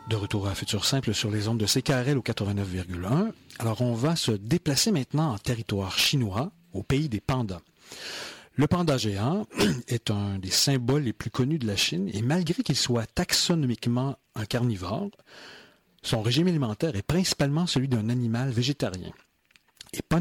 De retour à Futur Simple sur les ondes de CKRL au 89,1. Alors, on va se déplacer maintenant en territoire chinois, au pays des pandas. Le panda géant est un des symboles les plus connus de la Chine et malgré qu'il soit taxonomiquement un carnivore, son régime alimentaire est principalement celui d'un animal végétarien. Et pas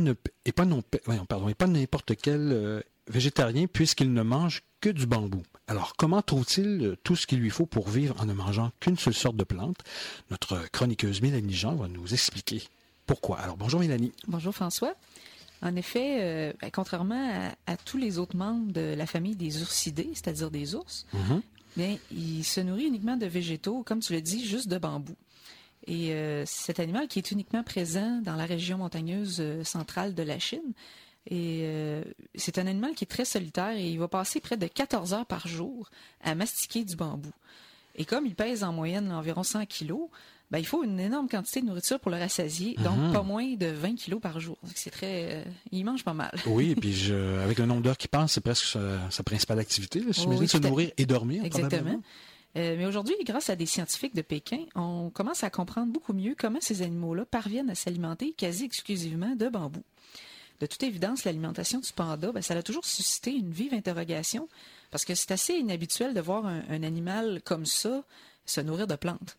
n'importe quel végétarien puisqu'il ne mange que du bambou. Alors, comment trouve-t-il tout ce qu'il lui faut pour vivre en ne mangeant qu'une seule sorte de plante? Notre chroniqueuse Mélanie Jean va nous expliquer pourquoi. Alors, bonjour Mélanie. Bonjour François. En effet, contrairement à tous les autres membres de la famille des ursidés, c'est-à-dire des ours, mais il se nourrit uniquement de végétaux, comme tu l'as dit, juste de bambou. Et cet animal qui est uniquement présent dans la région montagneuse centrale de la Chine, et c'est un animal qui est très solitaire et il va passer près de 14 heures par jour à mastiquer du bambou. Et comme il pèse en moyenne environ 100 kilos, ben, il faut une énorme quantité de nourriture pour le rassasier, donc pas moins de 20 kilos par jour. Donc c'est très, il mange pas mal. Oui, et puis avec le nombre d'heures qu'il passe, c'est presque sa principale activité, là, j'imagine, se nourrir et dormir. Exactement. Mais aujourd'hui, grâce à des scientifiques de Pékin, on commence à comprendre beaucoup mieux comment ces animaux-là parviennent à s'alimenter quasi exclusivement de bambou. De toute évidence, l'alimentation du panda, ben, ça a toujours suscité une vive interrogation parce que c'est assez inhabituel de voir un animal comme ça se nourrir de plantes.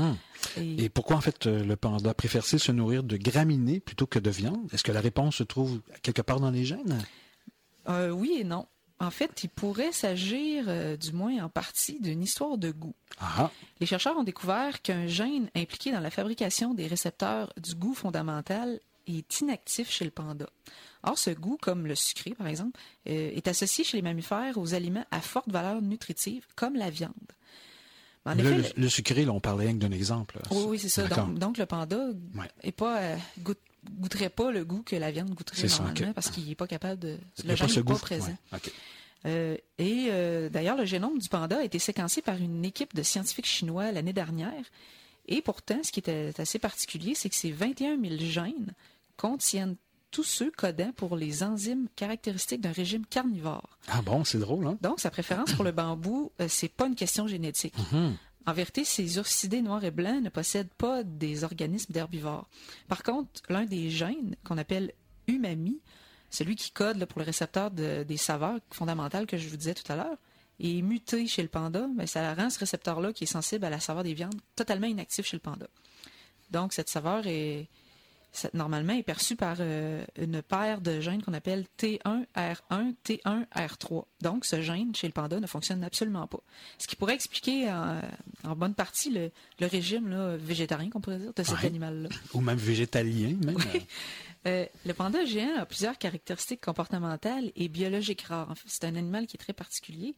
Et pourquoi, en fait, le panda préfère-t-il se nourrir de graminées plutôt que de viande? Est-ce que la réponse se trouve quelque part dans les gènes? Oui et non. En fait, il pourrait s'agir, du moins en partie, d'une histoire de goût. Ah. Les chercheurs ont découvert qu'un gène impliqué dans la fabrication des récepteurs du goût fondamental est inactif chez le panda. Or, ce goût, comme le sucré par exemple, est associé chez les mammifères aux aliments à forte valeur nutritive, comme la viande. En là, effet, le sucré, là, on parlait rien que d'un exemple. Oui, c'est ça. Donc, le panda est pas goûterait pas le goût que la viande goûterait normalement parce qu'il est pas capable de. Le gène n'est pas présent. Ouais. D'ailleurs, le génome du panda a été séquencé par une équipe de scientifiques chinois l'année dernière. Et pourtant, ce qui était assez particulier, c'est que ces 21 000 gènes contiennent tous ceux codants pour les enzymes caractéristiques d'un régime carnivore. Ah bon, c'est drôle, hein? Donc, sa préférence pour le bambou, c'est pas une question génétique. En vérité, ces ursidés noirs et blancs ne possèdent pas des organismes d'herbivores. Par contre, l'un des gènes, qu'on appelle umami, celui qui code là, pour le récepteur des saveurs fondamentales que je vous disais tout à l'heure, est muté chez le panda, mais ça rend ce récepteur-là, qui est sensible à la saveur des viandes, totalement inactif chez le panda. Donc, cette saveur normalement est perçue par une paire de gènes qu'on appelle T1R1, T1R3. Donc, ce gène chez le panda ne fonctionne absolument pas. Ce qui pourrait expliquer en bonne partie le régime là, végétarien, qu'on pourrait dire, de cet animal-là. Ou même végétalien, même. Oui. Le panda géant a plusieurs caractéristiques comportementales et biologiques rares. En fait, c'est un animal qui est très particulier.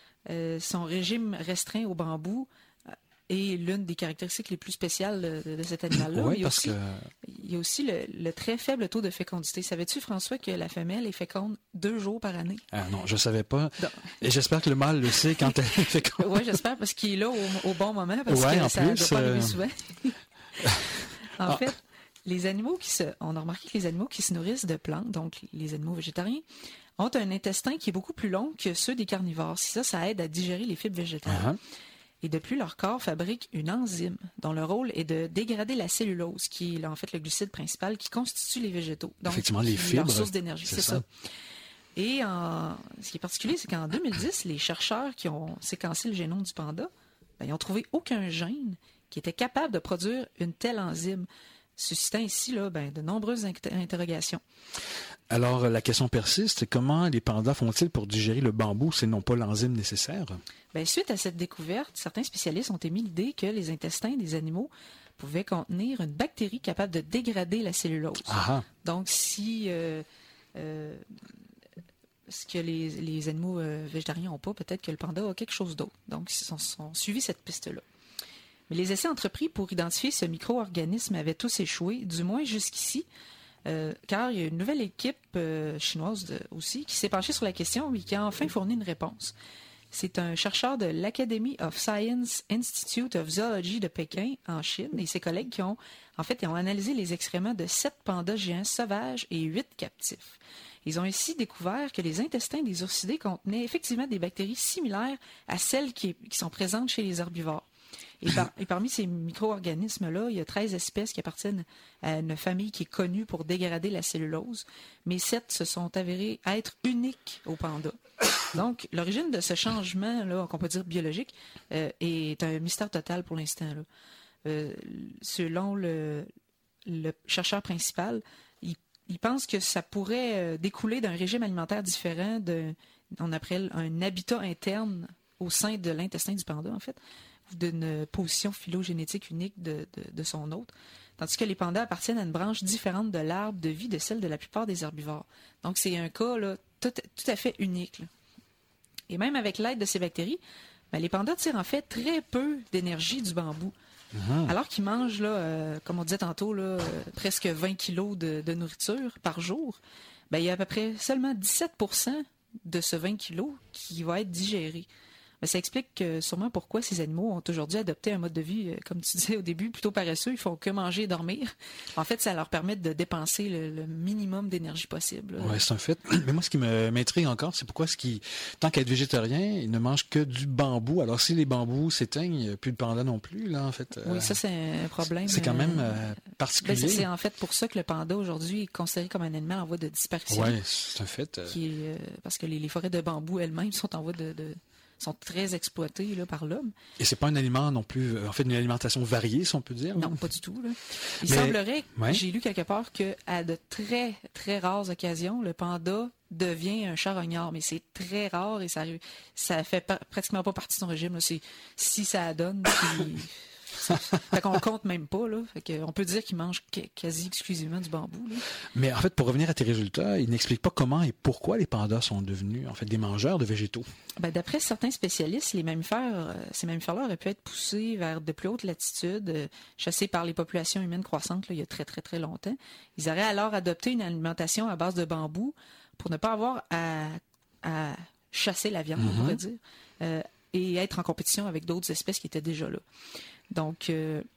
Son régime restreint au bambou est l'une des caractéristiques les plus spéciales de cet animal-là. Oui, il y a aussi le très faible taux de fécondité. Savais-tu, François, que la femelle est féconde 2 jours par année? Ah non, je savais pas. Non. Et j'espère que le mâle le sait quand elle est féconde. Oui, j'espère, parce qu'il est là au bon moment, parce que ça ne doit pas arriver souvent. En fait, on a remarqué que les animaux qui se nourrissent de plantes, donc les animaux végétariens, ont un intestin qui est beaucoup plus long que ceux des carnivores. Ça aide à digérer les fibres végétales. Et de plus, leur corps fabrique une enzyme dont le rôle est de dégrader la cellulose, qui est en fait le glucide principal qui constitue les végétaux. Donc, effectivement, les fibres. Leur source d'énergie, c'est ça. Et ce qui est particulier, c'est qu'en 2010, les chercheurs qui ont séquencé le génome du panda, ils ont trouvé aucun gène qui était capable de produire une telle enzyme, suscitant ici de nombreuses interrogations. Alors, la question persiste, comment les pandas font-ils pour digérer le bambou s'ils n'ont pas l'enzyme nécessaire? Suite à cette découverte, certains spécialistes ont émis l'idée que les intestins des animaux pouvaient contenir une bactérie capable de dégrader la cellulose. Donc, si ce que les animaux végétariens n'ont pas, peut-être que le panda a quelque chose d'autre. Donc, ils ont suivi cette piste-là. Mais les essais entrepris pour identifier ce micro-organisme avaient tous échoué, du moins jusqu'ici, car il y a une nouvelle équipe chinoise aussi qui s'est penchée sur la question et qui a enfin fourni une réponse. C'est un chercheur de l'Academy of Science Institute of Zoology de Pékin, en Chine, et ses collègues qui ont analysé les excréments de 7 pandas géants sauvages et 8 captifs. Ils ont ainsi découvert que les intestins des ursidés contenaient effectivement des bactéries similaires à celles qui sont présentes chez les herbivores. Et parmi ces micro-organismes-là, il y a 13 espèces qui appartiennent à une famille qui est connue pour dégrader la cellulose, mais 7 se sont avérées être uniques aux pandas. Donc, l'origine de ce changement-là, qu'on peut dire biologique, est un mystère total pour l'instant. Selon le chercheur principal, il pense que ça pourrait découler d'un régime alimentaire différent, on appelle un habitat interne au sein de l'intestin du panda, en fait, ou d'une position phylogénétique unique de son hôte, tandis que les pandas appartiennent à une branche différente de l'arbre de vie de celle de la plupart des herbivores. Donc, c'est un cas là, tout à fait unique. Là. Et même avec l'aide de ces bactéries, les pandas tirent en fait très peu d'énergie du bambou. Alors qu'ils mangent, là, comme on disait tantôt, là, presque 20 kilos de nourriture par jour, il y a à peu près seulement 17% de ce 20 kilos qui va être digéré. Ça explique sûrement pourquoi ces animaux ont aujourd'hui adopté un mode de vie, comme tu disais au début, plutôt paresseux. Ils font que manger et dormir. En fait, ça leur permet de dépenser le minimum d'énergie possible. Oui, c'est un fait. Mais moi, ce qui m'intrigue encore, c'est pourquoi tant qu'à être végétarien, ils ne mangent que du bambou. Alors, si les bambous s'éteignent, il n'y a plus de panda non plus, là, en fait. Oui, ça, c'est un problème. C'est quand même particulier. C'est en fait pour ça que le panda, aujourd'hui, est considéré comme un animal en voie de disparition. Oui, c'est un fait. Parce que les forêts de bambou elles-mêmes sont en voie sont très exploitées là, par l'homme. Et c'est pas un aliment non plus, en fait, une alimentation variée, si on peut dire. Non, pas du tout. Là. Il semblerait, j'ai lu quelque part, qu'à de très, très rares occasions, le panda devient un charognard, mais c'est très rare et ça fait pratiquement pas partie de son régime. Là. Si ça donne, fait qu'on compte même pas, là. Fait qu'on peut dire qu'il mange quasi exclusivement du bambou, là. Mais en fait, pour revenir à tes résultats, il n'explique pas comment et pourquoi les pandas sont devenus, en fait, des mangeurs de végétaux. D'après certains spécialistes, ces mammifères-là auraient pu être poussés vers de plus hautes latitudes, chassés par les populations humaines croissantes, là, il y a très, très, très longtemps. Ils auraient alors adopté une alimentation à base de bambou pour ne pas avoir à chasser la viande, on pourrait dire, et être en compétition avec d'autres espèces qui étaient déjà là. Donc,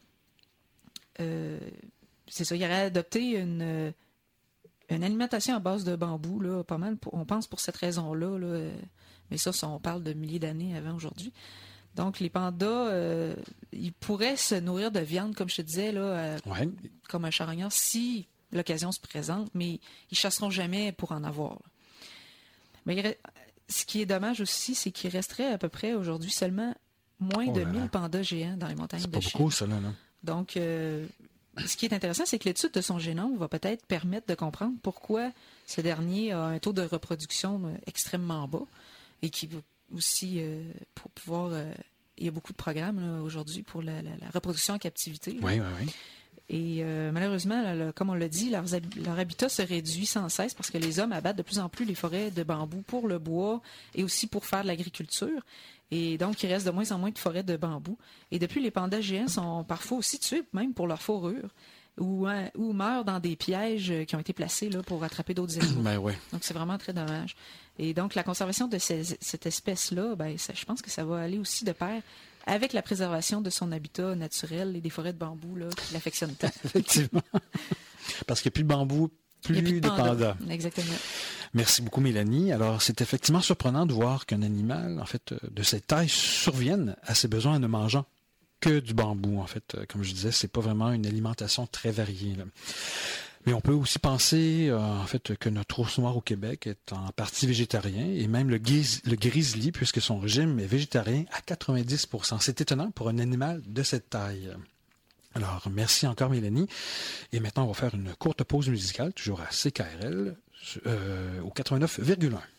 c'est ça, il aurait adopté une alimentation à base de bambou, là, pas mal, on pense pour cette raison-là, là, mais ça, on parle de milliers d'années avant aujourd'hui. Donc, les pandas, ils pourraient se nourrir de viande, comme je te disais, là, comme un charognard, si l'occasion se présente, mais ils chasseront jamais pour en avoir. Là. Mais ce qui est dommage aussi, c'est qu'il resterait à peu près aujourd'hui seulement moins de 1000 pandas géants dans les montagnes de Chine. C'est pas beaucoup, ça, là. Donc, ce qui est intéressant, c'est que l'étude de son génome va peut-être permettre de comprendre pourquoi ce dernier a un taux de reproduction extrêmement bas et qui va aussi, pour pouvoir... il y a beaucoup de programmes là, aujourd'hui pour la reproduction en captivité. Oui. Et malheureusement, là, comme on l'a dit, leur habitat se réduit sans cesse parce que les hommes abattent de plus en plus les forêts de bambou pour le bois et aussi pour faire de l'agriculture. Et donc, il reste de moins en moins de forêts de bambou. Et depuis, les pandas géants sont parfois aussi tués, même pour leur fourrure, ou meurent dans des pièges qui ont été placés là, pour attraper d'autres animaux. Donc, c'est vraiment très dommage. Et donc, la conservation de cette espèce-là, je pense que ça va aller aussi de pair avec la préservation de son habitat naturel et des forêts de bambou là, qui l'affectionnent tant. Effectivement. Parce qu'il n'y a plus de bambou, plus de pandas. Exactement. Merci beaucoup, Mélanie. Alors, c'est effectivement surprenant de voir qu'un animal, en fait, de cette taille survienne à ses besoins en ne mangeant que du bambou. En fait, comme je disais, c'est pas vraiment une alimentation très variée, là. Mais on peut aussi penser, en fait, que notre ours noir au Québec est en partie végétarien, et même le grizzly, puisque son régime est végétarien à 90%. C'est étonnant pour un animal de cette taille. Alors, merci encore, Mélanie. Et maintenant, on va faire une courte pause musicale, toujours à CKRL, au 89,1.